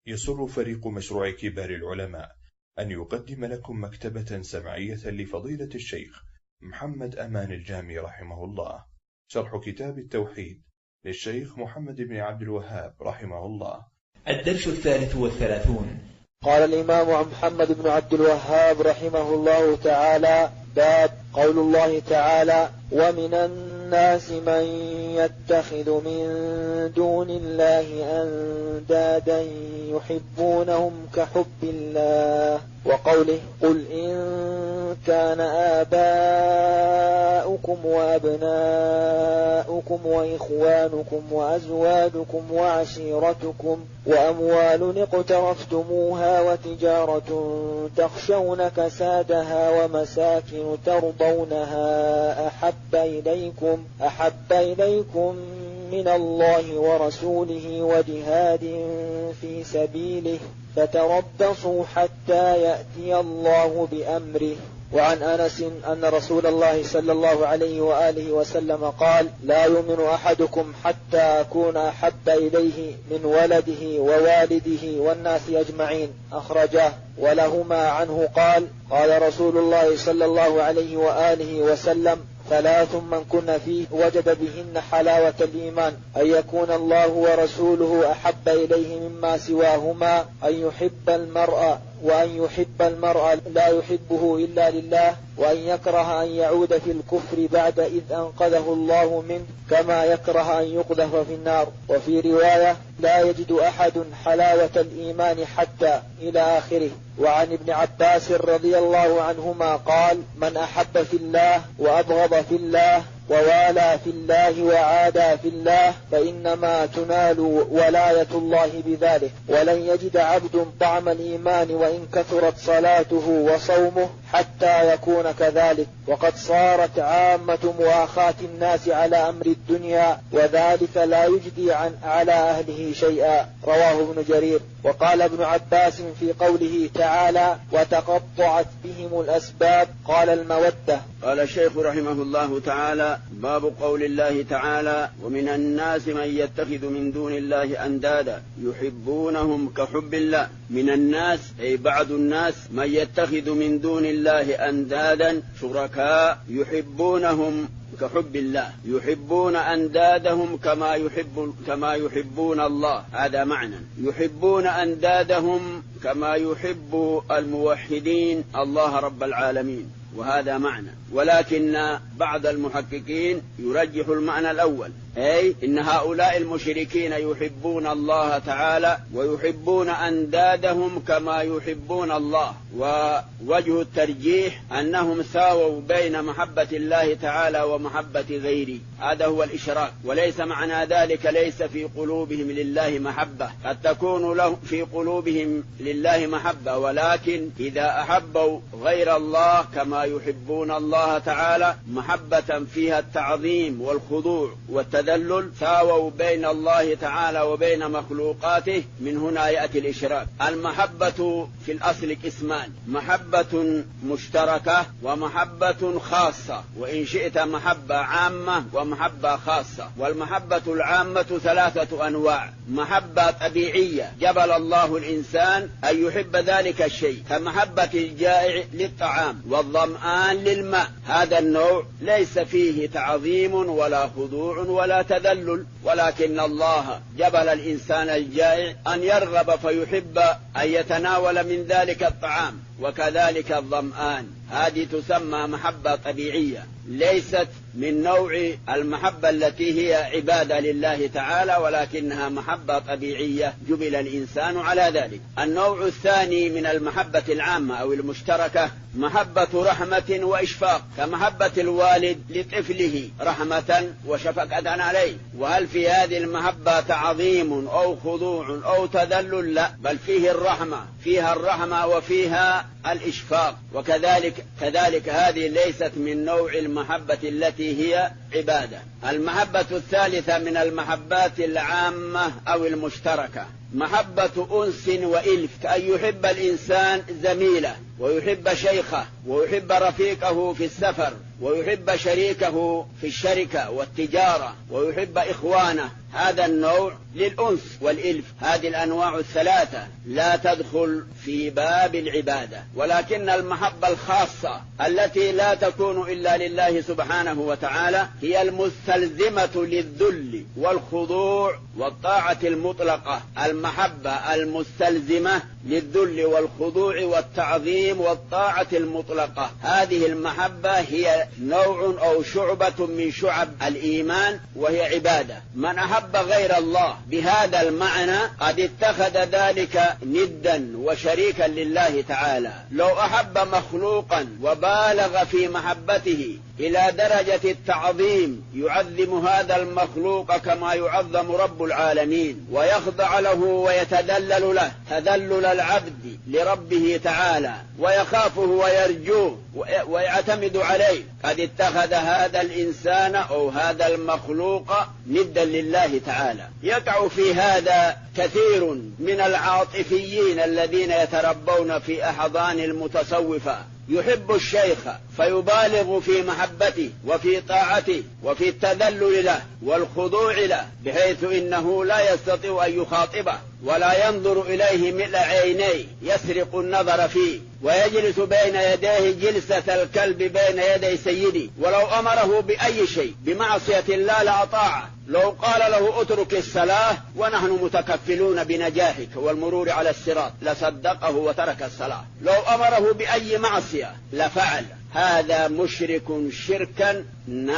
يسر فريق مشروع كبار العلماء أن يقدم لكم مكتبة سمعية لفضيلة الشيخ محمد أمان الجامي رحمه الله، شرح كتاب التوحيد للشيخ محمد بن عبد الوهاب رحمه الله. الدرس 33. قال الإمام محمد بن عبد الوهاب رحمه الله تعالى: باب قول الله تعالى: ومن الناس من يتخذ من دون الله أندادا يحبونهم كحب الله، وقوله: قل إن كان آباؤكم وأبناؤكم وإخوانكم وأزواجكم وعشيرتكم وأموال اقترفتموها وتجارة تخشون كسادها ومساكن ترضونها أحب إليكم من الله ورسوله وجهاد في سبيله فتربصوا حتى يأتي الله بأمره. وعن أنس أن رسول الله صلى الله عليه وآله وسلم قال: لا يؤمن أحدكم حتى أكون أحب إليه من ولده ووالده والناس أجمعين، أخرجاه. ولهما عنه قال: قال رسول الله صلى الله عليه وآله وسلم: ثلاث من كن فيه وجد بهن حلاوة الإيمان: أن يكون الله ورسوله أحب إليه مما سواهما، أن يحب المرء لا يحبه إلا لله، وأن يكره أن يعود في الكفر بعد إذ أنقذه الله منه، كما يكره أن يقذف في النار. وفي رواية: لا يجد أحد حلاوة الإيمان حتى، إلى آخره. وعن ابن عباس رضي الله عنهما قال: من أحب في الله وأبغض في الله ووالى في الله وعادى في الله فإنما تنال ولاية الله بذلك. ولن يجد عبد طعم الإيمان وإن كثرت صلاته وصومه حتى يكون كذلك. وقد صارت عامة مؤاخاة الناس على أمر الدنيا، وذلك لا يجدي على أهله شيئا. رواه ابن جرير. وقال ابن عباس في قوله تعالى: وتقطعت بهم الأسباب، قال: المودة. قال الشيخ رحمه الله تعالى: باب قول الله تعالى: ومن الناس من يتخذ من دون الله أندادا يحبونهم كحب الله. من الناس أي بعض الناس من يتخذ من دون الله أندادا شركاء يحبونهم كحب الله، يحبون أندادهم كما يحبون الله. هذا معنى يحبون أندادهم كما يحب الموحدين الله رب العالمين، وهذا معنى. ولكن بعض المحققين يرجح المعنى الأول، أي إن هؤلاء المشركين يحبون الله تعالى ويحبون أندادهم كما يحبون الله. ووجه الترجيح أنهم ساووا بين محبة الله تعالى ومحبة غيره، هذا هو الإشراك. وليس معنى ذلك ليس في قلوبهم لله محبة، قد تكون له في قلوبهم لله محبة، ولكن إذا أحبوا غير الله كما يحبون الله تعالى محبة فيها التعظيم والخضوع والتذلل، ساووا بين الله تعالى وبين مخلوقاته. من هنا يأتي الإشراك. المحبة في الأصل قسمان: محبة مشتركة ومحبة خاصة، وإن شئت محبة عامة ومحبة خاصة. والمحبة العامة 3 أنواع: محبة طبيعية جبل الله الإنسان أن يحب ذلك الشيء، كمحبة الجائع للطعام والظمآن للماء. هذا النوع ليس فيه تعظيم ولا خضوع ولا تذلل، ولكن الله جبل الإنسان الجائع أن يرغب فيحب أن يتناول من ذلك الطعام، وكذلك الظمآن. هذه تسمى محبة طبيعية، ليست من نوع المحبة التي هي عبادة لله تعالى، ولكنها محبة طبيعية جبل الإنسان على ذلك. النوع الثاني من المحبة العامة أو المشتركة محبة رحمة وإشفاق، كمحبة الوالد لطفله رحمة وشفقة عليه. وهل في هذه المحبة تعظيم أو خضوع أو تذلل؟ لا، بل فيها الرحمة وفيها الإشفاق. وكذلك هذه ليست من نوع المحبة التي هي عبادة. المحبة الثالثة من المحبات العامة أو المشتركة محبة أنس وإلف، كأن يحب الإنسان زميله ويحب شيخه ويحب رفيقه في السفر ويحب شريكه في الشركة والتجارة ويحب إخوانه. هذا النوع للأنس والإلف. هذه الأنواع الثلاثة لا تدخل في باب العبادة، ولكن المحبة الخاصة التي لا تكون إلا لله سبحانه وتعالى هي المستلزمة للذل والخضوع والطاعة المطلقة. المحبة المستلزمة للذل والخضوع والتعظيم والطاعة المطلقة، هذه المحبة هي نوع أو شعبة من شعب الإيمان وهي عبادة. من أحب غير الله بهذا المعنى قد اتخذ ذلك ندا وشريكا لله تعالى. لو أحب مخلوقا وبالغ في محبته إلى درجة التعظيم يعظم هذا المخلوق كما يعظم رب العالمين ويخضع له ويتذلل له تذلل العبد لربه تعالى ويخافه ويرجوه ويعتمد عليه، قد اتخذ هذا الإنسان أو هذا المخلوق ندا لله تعالى. يقع في هذا كثير من العاطفيين الذين يتربون في أحضان المتصوفة، يحب الشيخ فيبالغ في محبته وفي طاعته وفي التذلل له والخضوع له، بحيث إنه لا يستطيع أن يخاطبه ولا ينظر إليه ملء عينيه، يسرق النظر فيه ويجلس بين يديه جلسة الكلب بين يدي سيدي، ولو أمره بأي شيء بمعصية الله لأطاعه. لو قال له اترك الصلاة ونحن متكفلون بنجاحك والمرور على الصراط لصدقه وترك الصلاة. لو أمره بأي معصية لفعل. هذا مشرك شركا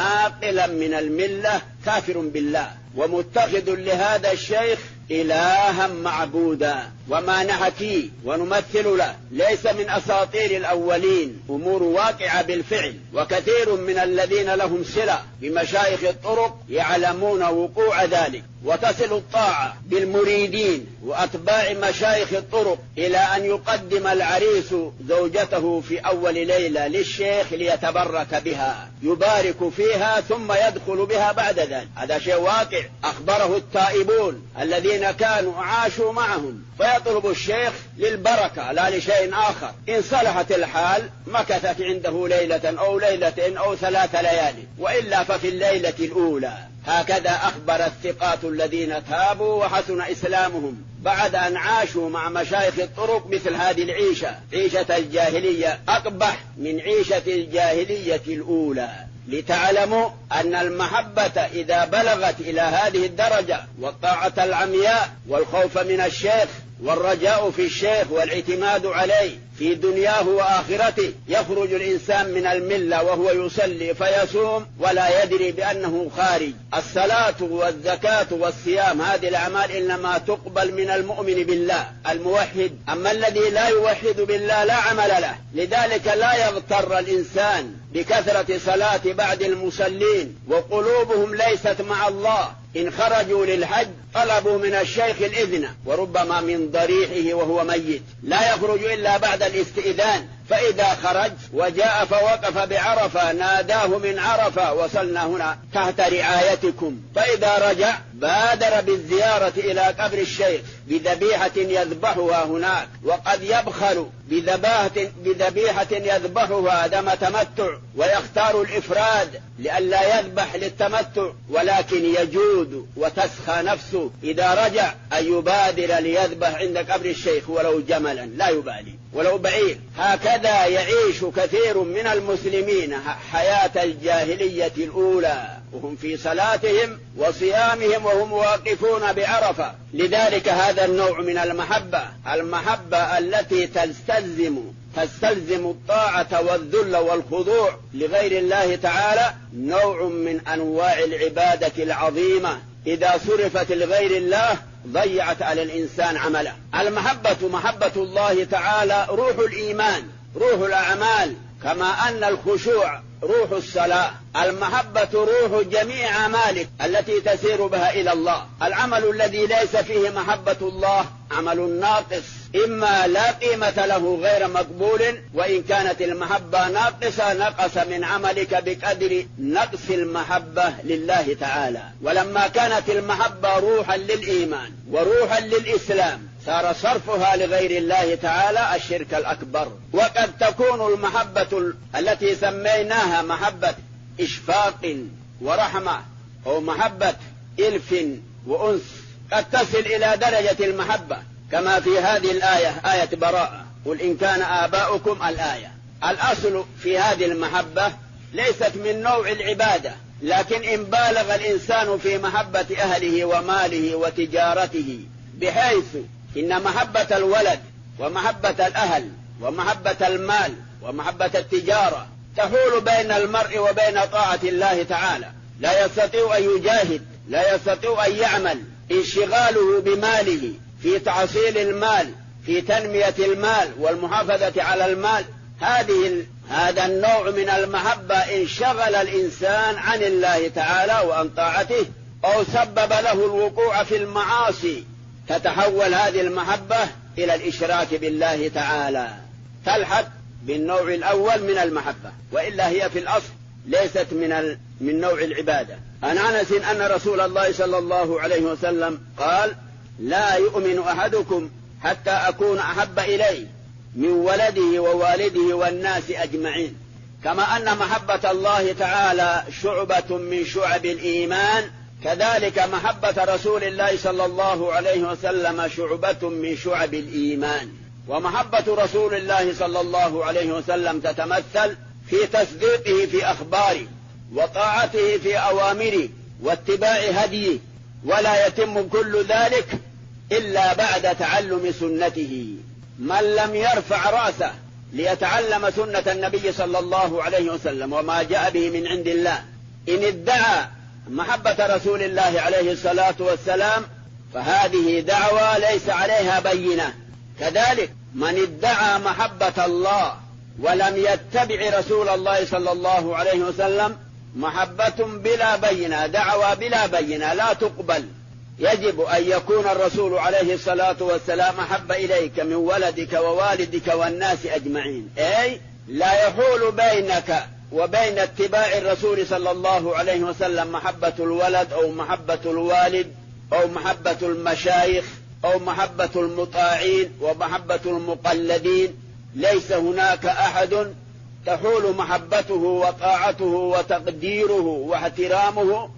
ناقلا من الملة، كافر بالله ومتخذ لهذا الشيخ إلها معبودا. وما نحكيه ونمثل له ليس من أساطير الأولين، أمور واقعة بالفعل، وكثير من الذين لهم صلة بمشايخ الطرق يعلمون وقوع ذلك. وتصل الطاعة بالمريدين وأتباع مشايخ الطرق إلى أن يقدم العريس زوجته في أول ليلة للشيخ ليتبرك بها، يبارك فيها ثم يدخل بها بعد ذلك. هذا شيء واقع أخبره التائبون الذين كانوا عاشوا معهم، فيطلب الشيخ للبركة لا لشيء آخر. إن صلحت الحال مكثت عنده ليلة أو ليلتين أو 3 ليالي، وإلا ففي الليلة الأولى. هكذا أخبر الثقات الذين تابوا وحسن إسلامهم بعد أن عاشوا مع مشايخ الطرق مثل هذه العيشة، عيشة الجاهلية أقبح من عيشة الجاهلية الأولى. لتعلموا أن المحبة إذا بلغت إلى هذه الدرجة والطاعة العمياء والخوف من الشيخ والرجاء في الشيخ والاعتماد عليه في دنياه وآخرته، يخرج الإنسان من الملة وهو يصلي فيصوم ولا يدري بأنه خارج. الصلاة والزكاة والصيام هذه الأعمال إنما تقبل من المؤمن بالله الموحد، أما الذي لا يوحد بالله لا عمل له. لذلك لا يغتر الإنسان بكثرة صلاة بعض المصلين وقلوبهم ليست مع الله. إن خرجوا للحج طلبوا من الشيخ الإذن، وربما من ضريحه وهو ميت، لا يخرج إلا بعد الاستئذان. فإذا خرج وجاء فوقف بعرفة ناداه من عرفة وصلنا هنا تحت رعايتكم. فإذا رجع بادر بالزيارة إلى قبر الشيخ بذبيحة يذبحها هناك، وقد يبخل بذبيحة يذبحها دم تمتع ويختار الإفراد لئلا يذبح للتمتع، ولكن يجود وتسخى نفسه إذا رجع أن يبادر ليذبح عند قبر الشيخ ولو جملا لا يبالي ولو بعير. هكذا يعيش كثير من المسلمين حياة الجاهلية الأولى وهم في صلاتهم وصيامهم وهم واقفون بعرفة. لذلك هذا النوع من المحبة التي تستلزم الطاعة والذل والخضوع لغير الله تعالى، نوع من أنواع العبادة العظيمة إذا صرفت لغير الله ضيعت على الإنسان عمله. المحبة محبة الله تعالى روح الإيمان، روح الأعمال، كما أن الخشوع روح الصلاة. المحبة روح جميع أعمالك التي تسير بها إلى الله. العمل الذي ليس فيه محبة الله عمل ناقص إما لا قيمة له غير مقبول، وإن كانت المحبة ناقصة نقص من عملك بقدر نقص المحبة لله تعالى. ولما كانت المحبة روحا للإيمان وروحا للإسلام صار صرفها لغير الله تعالى الشرك الأكبر. وقد تكون المحبة التي سميناها محبة إشفاق ورحمة أو محبة إلف وأنس قد تصل إلى درجة المحبة، كما في هذه الآية آية براءة، قل إن كان آباؤكم الآية. الأصل في هذه المحبة ليست من نوع العبادة، لكن إن بالغ الإنسان في محبة أهله وماله وتجارته، بحيث إن محبة الولد ومحبة الأهل ومحبة المال ومحبة التجارة تحول بين المرء وبين طاعة الله تعالى، لا يستطيع أن يجاهد، لا يستطيع أن يعمل، انشغاله بماله في تحصيل المال، في تنمية المال والمحافظة على المال، هذا النوع من المحبة انشغل الإنسان عن الله تعالى وعن طاعته، أو سبب له الوقوع في المعاصي، تتحول هذه المحبة إلى الإشراك بالله تعالى، تلحق بالنوع الأول من المحبة، وإلا هي في الأصل ليست من نوع العبادة. عن أنس أن رسول الله صلى الله عليه وسلم قال: لا يؤمن أحدكم حتى أكون أحب إليه من ولده ووالده والناس أجمعين. كما أن محبة الله تعالى شعبة من شعب الإيمان، كذلك محبة رسول الله صلى الله عليه وسلم شعبة من شعب الإيمان. ومحبة رسول الله صلى الله عليه وسلم تتمثل في تصديقه في أخباره وطاعته في أوامره واتباع هديه، ولا يتم كل ذلك إلا بعد تعلم سنته. من لم يرفع رأسه ليتعلم سنة النبي صلى الله عليه وسلم وما جاء به من عند الله، إن ادعى محبة رسول الله عليه الصلاة والسلام فهذه دعوة ليس عليها بينة. كذلك من ادعى محبة الله ولم يتبع رسول الله صلى الله عليه وسلم محبة بلا بينة، دعوة بلا بينة لا تقبل. يجب أن يكون الرسول عليه الصلاة والسلام أحب إليك من ولدك ووالدك والناس أجمعين، أي لا يحول بينك وبين اتباع الرسول صلى الله عليه وسلم محبة الولد أو محبة الوالد أو محبة المشايخ أو محبة المطاعين ومحبة المقلدين. ليس هناك أحد تحول محبته وطاعته وتقديره واحترامه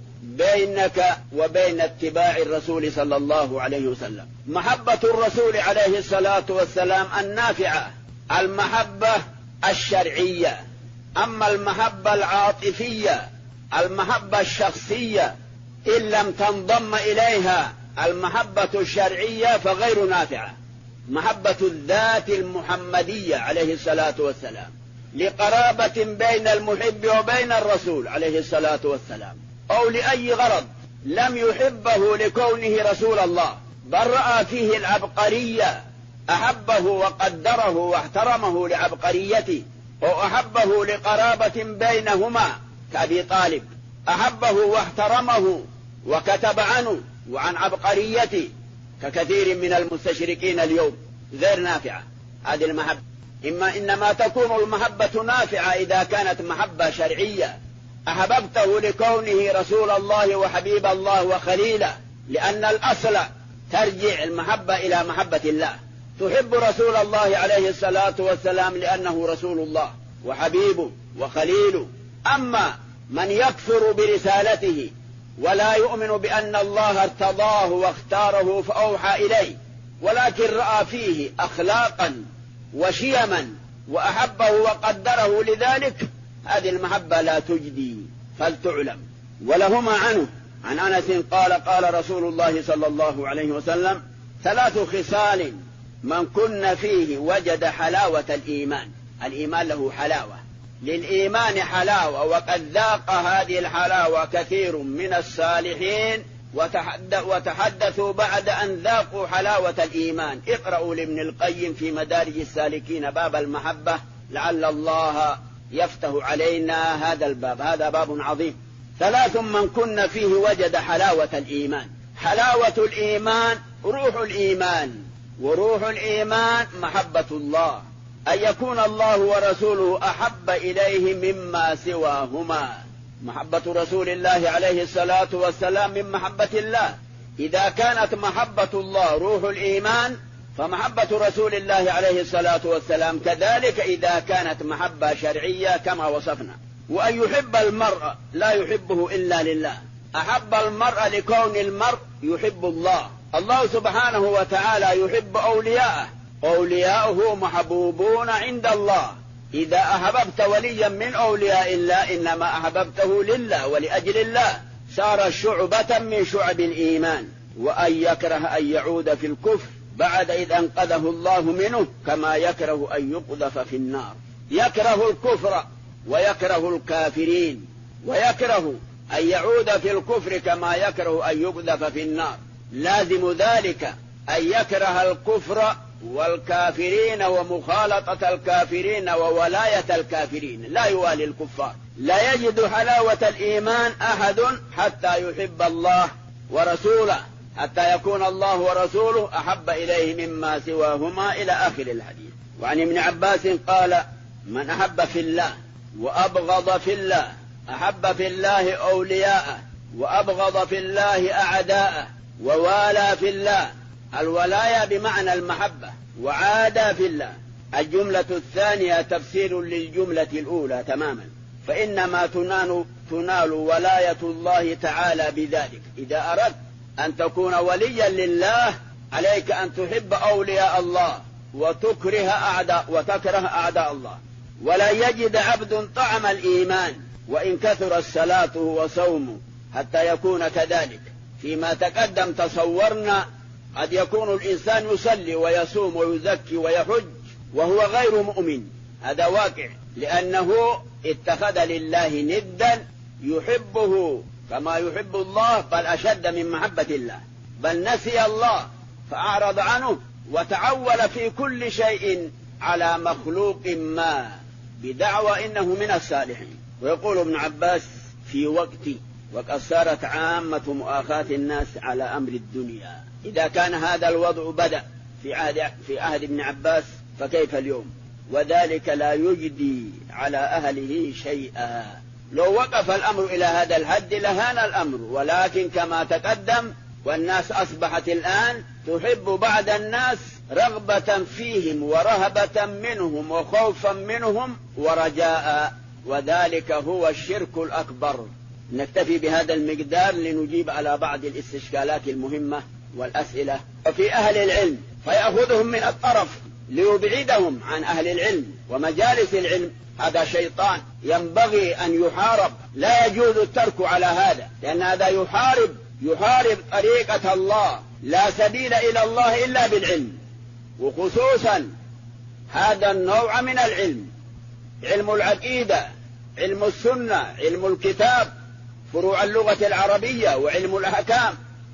بينك وبين اتباع الرسول صلى الله عليه وسلم. محبة الرسول عليه الصلاة والسلام النافعة المحبة الشرعية. أما المحبة العاطفية المحبة الشخصية إن لم تنضم إليها المحبة الشرعية فغير نافعة. محبة الذات المحمدية عليه الصلاة والسلام لقرابة بين المحب وبين الرسول عليه الصلاة والسلام، أو لأي غرض، لم يحبه لكونه رسول الله بل رأى فيه العبقرية، أحبه وقدره واحترمه لعبقريته، أو أحبه لقرابة بينهما كأبي طالب، أحبه واحترمه وكتب عنه وعن عبقريته ككثير من المستشرقين اليوم. غير نافعة هذه المحبة. إنما تكون المحبة نافعة إذا كانت محبة شرعية، أحببته لكونه رسول الله وحبيب الله وخليله، لأن الأصل ترجع المحبة إلى محبة الله. تحب رسول الله عليه الصلاة والسلام لأنه رسول الله وحبيبه وخليله. أما من يكفر برسالته ولا يؤمن بأن الله ارتضاه واختاره فأوحى إليه، ولكن رأى فيه أخلاقا وشيما وأحبه وقدره لذلك، هذه المحبة لا تجدي فلتعلم. ولهما عنه عن أنس قال قال رسول الله صلى الله عليه وسلم: 3 خصال من كن فيه وجد حلاوة الإيمان. الإيمان له حلاوة، للإيمان حلاوة، وقد ذاق هذه الحلاوة كثير من الصالحين وتحدثوا بعد أن ذاقوا حلاوة الإيمان. اقرأوا لابن القيم في مدارج السالكين باب المحبة، لعل الله يفتح علينا هذا الباب، هذا باب عظيم. 3 من كن فيه وجد حلاوة الإيمان. حلاوة الإيمان روح الإيمان، وروح الإيمان محبة الله، أن يكون الله ورسوله أحب إليه مما سواهما. محبة رسول الله عليه الصلاة والسلام من محبة الله. إذا كانت محبة الله روح الإيمان، فمحبة رسول الله عليه الصلاة والسلام كذلك إذا كانت محبة شرعية كما وصفنا. وأن يحب المرء لا يحبه إلا لله. أحب المرء لكون المرء يحب الله. الله سبحانه وتعالى يحب أولياءه، أولياؤه محبوبون عند الله. إذا أحببت وليا من أولياء الله إنما أحببته لله ولأجل الله، صار شعبة من شعب الإيمان. وأن يكره أن يعود في الكفر بعد إذ أنقذه الله منه، كما يكره أن يقذف في النار. يكره الكفر ويكره الكافرين، ويكره أن يعود في الكفر كما يكره أن يقذف في النار. لازم ذلك أن يكره الكفر والكافرين ومخالطة الكافرين وولاية الكافرين، لا يوالي الكفار. لا يجد حلاوة الإيمان أحد حتى يحب الله ورسوله، حتى يكون الله ورسوله أحب إليه مما سواهما، إلى آخر الحديث. وعن ابن عباس قال: من أحب في الله وأبغض في الله، أحب في الله أولياءه وأبغض في الله أعداءه، ووالى في الله. الولاية بمعنى المحبة، وعادى في الله. الجملة الثانية تفسير للجملة الأولى تماما، فإنما تنال ولاية الله تعالى بذلك. إذا أردت أن تكون وليا لله عليك أن تحب أولياء الله وتكره أعداء الله. ولا يجد عبد طعم الإيمان وإن كثر الصلاة وصومه حتى يكون كذلك. فيما تقدم تصورنا قد يكون الإنسان يصلي ويصوم ويزكي ويحج وهو غير مؤمن، هذا واقع، لأنه اتخذ لله ندا يحبه كما يحب الله، بل أشد من محبة الله، بل نسي الله فأعرض عنه وتعول في كل شيء على مخلوق ما بدعوى إنه من الصالحين. ويقول ابن عباس: في وقد صارت عامة مؤاخاة الناس على أمر الدنيا. إذا كان هذا الوضع بدأ في عهد ابن عباس فكيف اليوم؟ وذلك لا يجدي على أهله شيئا. لو وقف الأمر إلى هذا الحد لهان الأمر، ولكن كما تقدم والناس أصبحت الآن تحب بعض الناس رغبة فيهم ورهبة منهم وخوفا منهم ورجاء، وذلك هو الشرك الأكبر. نكتفي بهذا المقدار لنجيب على بعض الاستشكالات المهمة والأسئلة. وفي أهل العلم فيأخذهم من الطرف ليبعدهم عن أهل العلم ومجالس العلم، هذا شيطان ينبغي أن يحارب. لا يجوز الترك على هذا، لأن هذا يحارب طريقة الله. لا سبيل إلى الله إلا بالعلم، وخصوصا هذا النوع من العلم، علم العقيدة، علم السنة، علم الكتاب، فروع اللغة العربية، وعلم الأحكام.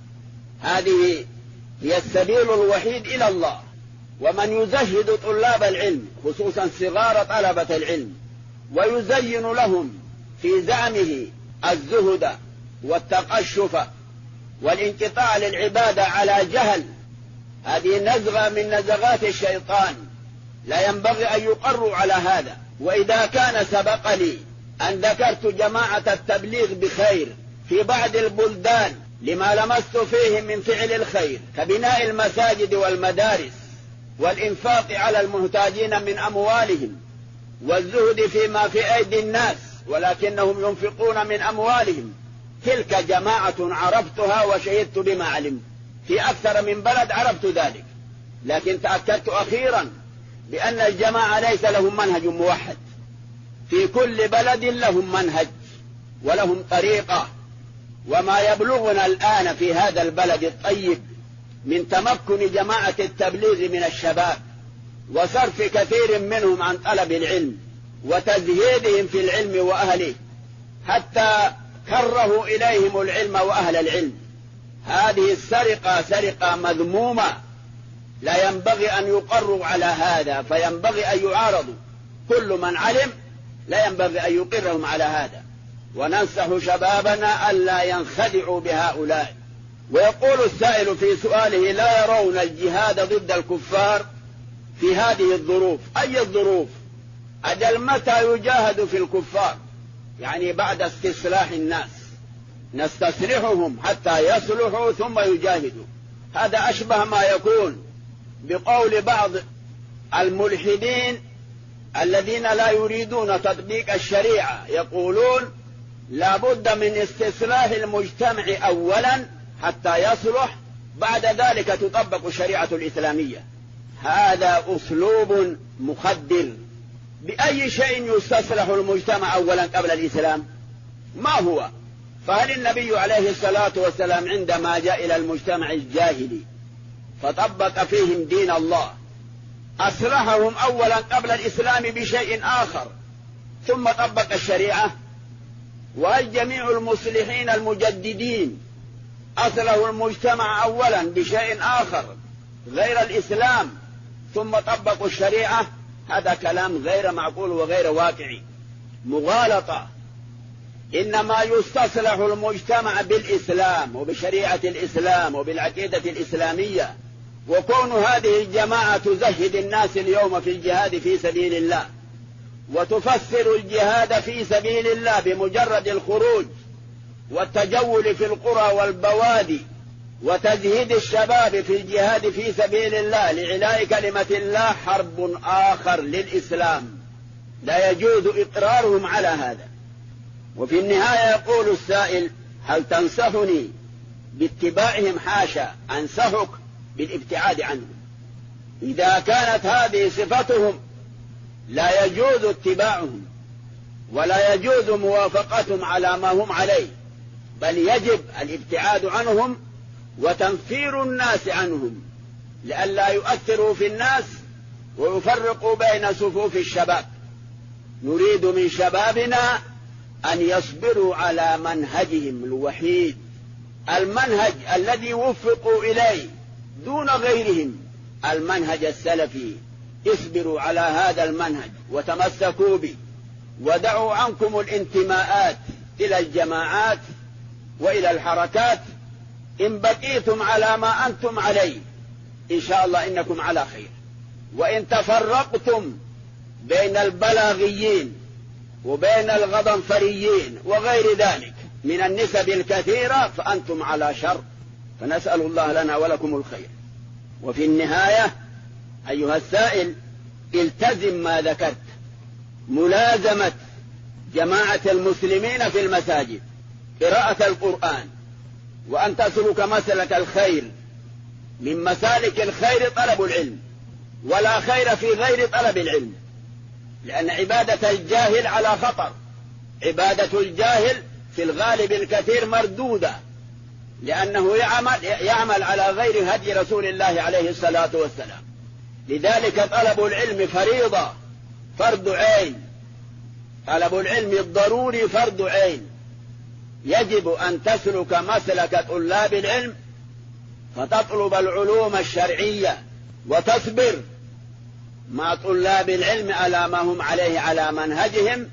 هذه هي السبيل الوحيد إلى الله. ومن يزهد طلاب العلم خصوصا صغار طلبة العلم ويزين لهم في زعمه الزهد والتقشف والانقطاع للعبادة على جهل، هذه نزغة من نزغات الشيطان، لا ينبغي أن يقروا على هذا. وإذا كان سبق لي أن ذكرت جماعة التبليغ بخير في بعض البلدان لما لمست فيه من فعل الخير كبناء المساجد والمدارس والإنفاق على المحتاجين من أموالهم والزهد فيما في أيدي الناس، ولكنهم ينفقون من أموالهم، تلك جماعة عرفتها وشهدت بما علمت. في أكثر من بلد عرفت ذلك، لكن تأكدت أخيرا بأن الجماعة ليس لهم منهج موحد، في كل بلد لهم منهج ولهم طريقة. وما يبلغنا الآن في هذا البلد الطيب من تمكن جماعة التبليغ من الشباب وصرف كثير منهم عن طلب العلم وتزهيدهم في العلم وأهله حتى كرهوا إليهم العلم وأهل العلم، هذه السرقة سرقة مذمومة، لا ينبغي أن يقروا على هذا، فينبغي أن يعارضوا. كل من علم لا ينبغي أن يقرهم على هذا. وننصح شبابنا ألا ينخدعوا بهؤلاء، ويقول السائل في سؤاله: لا يرون الجهاد ضد الكفار في هذه الظروف. أي الظروف؟ أجل متى يجاهد في الكفار؟ يعني بعد استصلاح الناس، نستصلحهم حتى يصلحوا ثم يجاهدوا. هذا أشبه ما يكون بقول بعض الملحدين الذين لا يريدون تطبيق الشريعة، يقولون لا بد من استصلاح المجتمع أولا حتى يصلح، بعد ذلك تطبق الشريعة الإسلامية. هذا أسلوب مخدر. بأي شيء يستصلح المجتمع أولا قبل الإسلام؟ ما هو؟ فهل النبي عليه الصلاة والسلام عندما جاء إلى المجتمع الجاهلي فطبق فيهم دين الله أصلحهم أولا قبل الإسلام بشيء آخر ثم طبق الشريعة؟ وهل جميع المصلحين المجددين أصلحوا المجتمع أولا بشيء آخر غير الإسلام ثم طبقوا الشريعة؟ هذا كلام غير معقول وغير واقعي، مغالطة. إنما يستصلح المجتمع بالإسلام وبشريعة الإسلام وبالعقيدة الإسلامية. وكون هذه الجماعة تزهد الناس اليوم في الجهاد في سبيل الله وتفسر الجهاد في سبيل الله بمجرد الخروج والتجول في القرى والبوادي وتزهيد الشباب في الجهاد في سبيل الله لعلاء كلمة الله، حرب آخر للإسلام لا يجوز إقرارهم على هذا. وفي النهاية يقول السائل: هل تنصحني باتباعهم؟ حاشا، أنصحك بالابتعاد عنهم. إذا كانت هذه صفتهم لا يجوز اتباعهم ولا يجوز موافقتهم على ما هم عليه، بل يجب الابتعاد عنهم وتنفير الناس عنهم لئلا يؤثروا في الناس ويفرقوا بين صفوف الشباب. نريد من شبابنا أن يصبروا على منهجهم الوحيد، المنهج الذي وفقوا إليه دون غيرهم، المنهج السلفي. اصبروا على هذا المنهج وتمسكوا به، ودعوا عنكم الانتماءات إلى الجماعات وإلى الحركات. إن بقيتم على ما أنتم عليه إن شاء الله إنكم على خير. وإن تفرقتم بين البلاغيين وبين الغضنفريين وغير ذلك من النسب الكثيرة فأنتم على شر، فنسأل الله لنا ولكم الخير. وفي النهاية أيها السائل، التزم ما ذكرت، ملازمة جماعة المسلمين في المساجد، قراءة القرآن، وأن تسلك مسلك الخير. من مسالك الخير طلب العلم، ولا خير في غير طلب العلم، لأن عبادة الجاهل على خطر. عبادة الجاهل في الغالب الكثير مردودة، لأنه يعمل على غير هدي رسول الله عليه الصلاة والسلام. لذلك طلب العلم فريضة، فرض عين. طلب العلم الضروري فرض عين. يجب أن تسلك مسلك طلاب العلم فتطلب العلوم الشرعية وتصبر مع طلاب العلم على ما هم عليه على منهجهم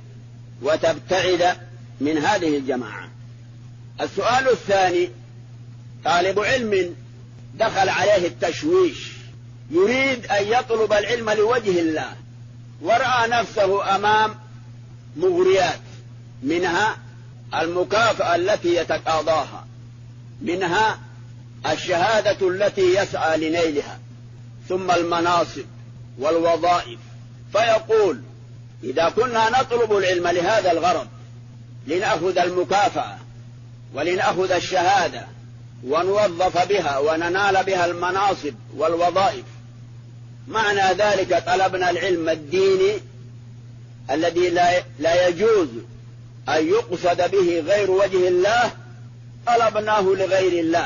وتبتعد من هذه الجماعة. السؤال الثاني: طالب علم دخل عليه التشويش، يريد أن يطلب العلم لوجه الله، ورأى نفسه أمام مغريات، منها المكافأة التي يتقاضاها، منها الشهادة التي يسعى لنيلها، ثم المناصب والوظائف. فيقول: إذا كنا نطلب العلم لهذا الغرض، لنأخذ المكافأة ولنأخذ الشهادة ونوظف بها وننال بها المناصب والوظائف، معنى ذلك طلبنا العلم الديني الذي لا يجوز أن يقصد به غير وجه الله، طلبناه لغير الله.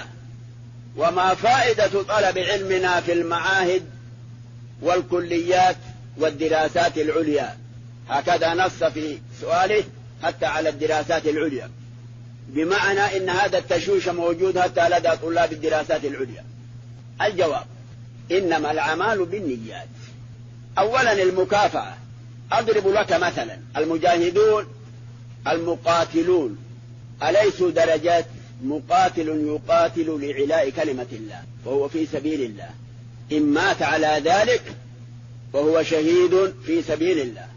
وما فائدة طلب علمنا في المعاهد والكليات والدراسات العليا؟ هكذا نص في سؤاله حتى على الدراسات العليا، بمعنى إن هذا التشويش موجود حتى لدى طلاب الدراسات العليا. الجواب: إنما الأعمال بالنيات. أولا المكافأة. أضرب لك مثلا: المجاهدون المقاتلون أليسوا درجات؟ مقاتل يقاتل لعلاء كلمة الله وهو في سبيل الله، إن مات على ذلك فهو شهيد في سبيل الله.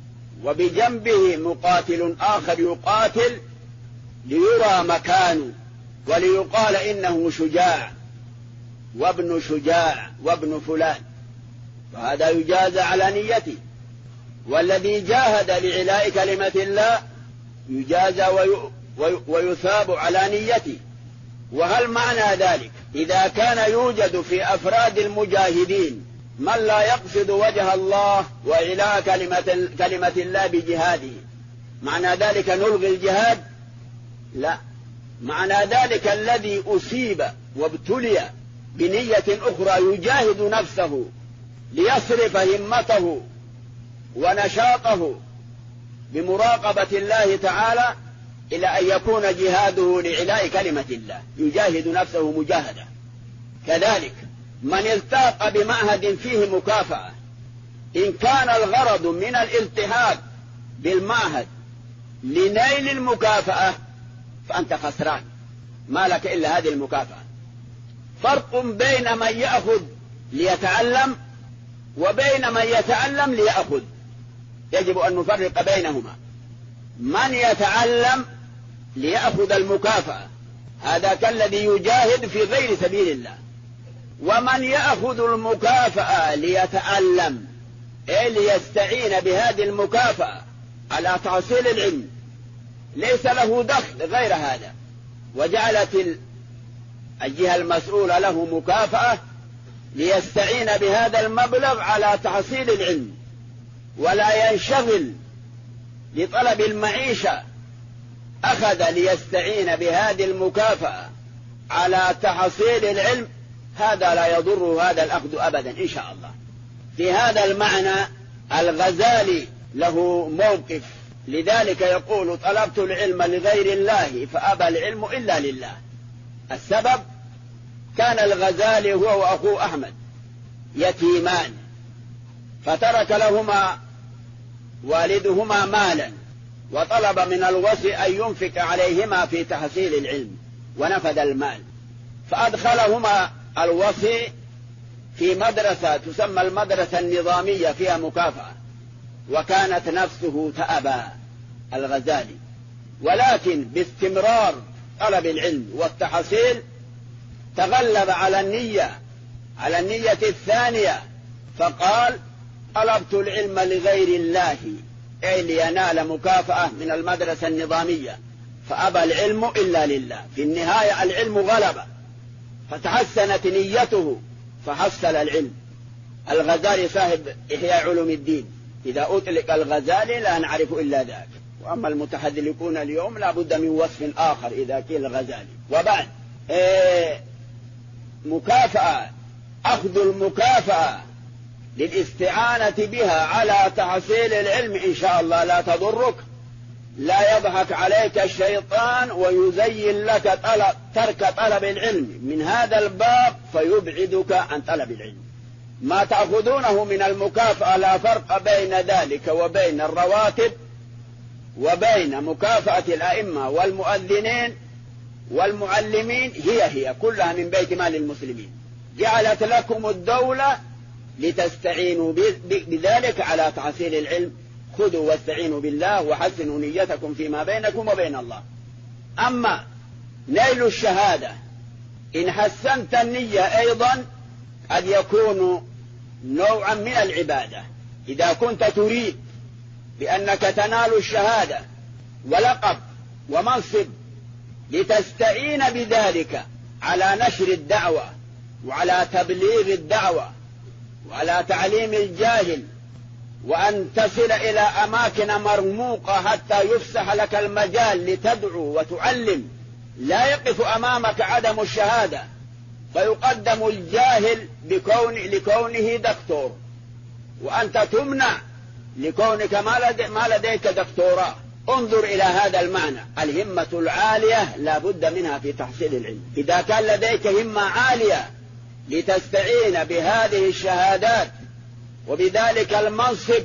وبجنبه مقاتل آخر يقاتل ليرى مكانه وليقال إنه شجاع وابن شجاع وابن فلان، وهذا يجازى على نيته. والذي جاهد لعلاء كلمة الله يجازى ويثاب على نيته. وهل معنى ذلك إذا كان يوجد في أفراد المجاهدين من لا يقصد وجه الله وإعلاء كلمة الله بجهاده، معنى ذلك نلغي الجهاد؟ لا، معنى ذلك الذي أصيب وابتلي بنية أخرى يجاهد نفسه ليصرف همته ونشاطه بمراقبة الله تعالى إلى أن يكون جهاده لعلاء كلمة الله، يجاهد نفسه مجاهدة. كذلك من التحق بمعهد فيه مكافأة، إن كان الغرض من الالتحاق بالمعهد لنيل المكافأة فأنت خسران، ما لك إلا هذه المكافأة. فرق بين من يأخذ ليتعلم وبين من يتعلم ليأخذ، يجب أن نفرق بينهما. من يتعلم ليأخذ المكافأة هذا كالذي يجاهد في غير سبيل الله، ومن يأخذ المكافأة ليتعلم أي ليستعين بهذه المكافأة على تحصيل العلم ليس له دخل غير هذا، وجعلت الجهة المسؤولة له مكافأة ليستعين بهذا المبلغ على تحصيل العلم ولا ينشغل لطلب المعيشة، أخذ ليستعين بهذه المكافأة على تحصيل العلم، هذا لا يضر هذا الأخذ أبدا إن شاء الله. في هذا المعنى الغزالي له موقف، لذلك يقول طلبت العلم لغير الله فأبى العلم إلا لله. السبب كان الغزالي هو وأخوه أحمد يتيمان، فترك لهما والدهما مالا وطلب من الوصي أن ينفق عليهما في تحصيل العلم، ونفذ المال، فأدخلهما الوصي في مدرسة تسمى المدرسة النظامية فيها مكافأة، وكانت نفسه تأبى الغزالي، ولكن باستمرار طلب العلم والتحصيل تغلب على النية الثانية، فقال طلبت العلم لغير الله أي لينال مكافأة من المدرسة النظامية فأبى العلم إلا لله. في النهاية العلم غلب فتحسنت نيته فحصل العلم. الغزالي صاحب إحياء علوم الدين، إذا أطلق الغزالي لا نعرف إلا ذاك، وأما المتحدثون اليوم لا بد من وصف آخر إذا قيل الغزالي. وبعد مكافأة، أخذ المكافأة للاستعانة بها على تحصيل العلم إن شاء الله لا تضرك، لا يضحك عليك الشيطان ويزين لك ترك طلب العلم من هذا الباب فيبعدك عن طلب العلم. ما تأخذونه من المكافأة لا فرق بين ذلك وبين الرواتب وبين مكافأة الأئمة والمؤذنين والمعلمين، هي كلها من بيت مال المسلمين، جعلت لكم الدولة لتستعينوا بذلك على تحصيل العلم. خذوا واستعينوا بالله وحسنوا نيتكم فيما بينكم وبين الله. أما نيل الشهادة إن حسنت النية أيضا قد يكون نوعا من العبادة، إذا كنت تريد بأنك تنال الشهادة ولقب ومنصب لتستعين بذلك على نشر الدعوة وعلى تبليغ الدعوة وعلى تعليم الجاهل، وأن تصل إلى أماكن مرموقة حتى يفسح لك المجال لتدعو وتعلم، لا يقف أمامك عدم الشهادة فيقدم الجاهل لكونه دكتور، وأنت تمنع لكونك ما لديك دكتوراه. انظر إلى هذا المعنى، الهمة العالية لا بد منها في تحصيل العلم. إذا كان لديك همة عالية لتستعين بهذه الشهادات وبذلك المنصب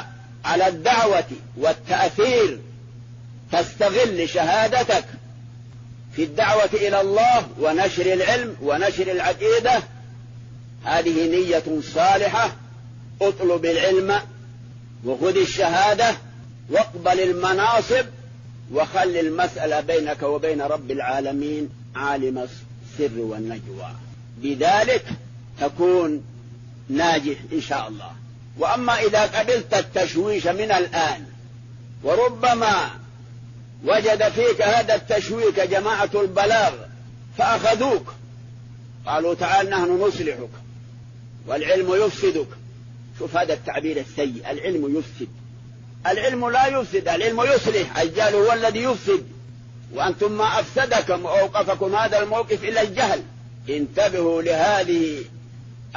على الدعوة والتأثير، تستغل شهادتك في الدعوة إلى الله ونشر العلم ونشر العقيدة، هذه نية صالحة. اطلب العلم وخذ الشهادة واقبل المناصب، وخل المسألة بينك وبين رب العالمين عالم السر والنجوى، بذلك تكون ناجح إن شاء الله. وأما إذا قبلت التشويش من الآن، وربما وجد فيك هذا التشويك جماعة البلاغ فأخذوك قالوا تعال نحن نصلحك والعلم يفسدك. شوف هذا التعبير السيء، العلم يفسد. العلم لا يفسد، العلم يصلح. الجهل هو الذي يفسد، وأنتم ما أفسدكم وأوقفكم هذا الموقف إلا الجهل. انتبهوا لهذه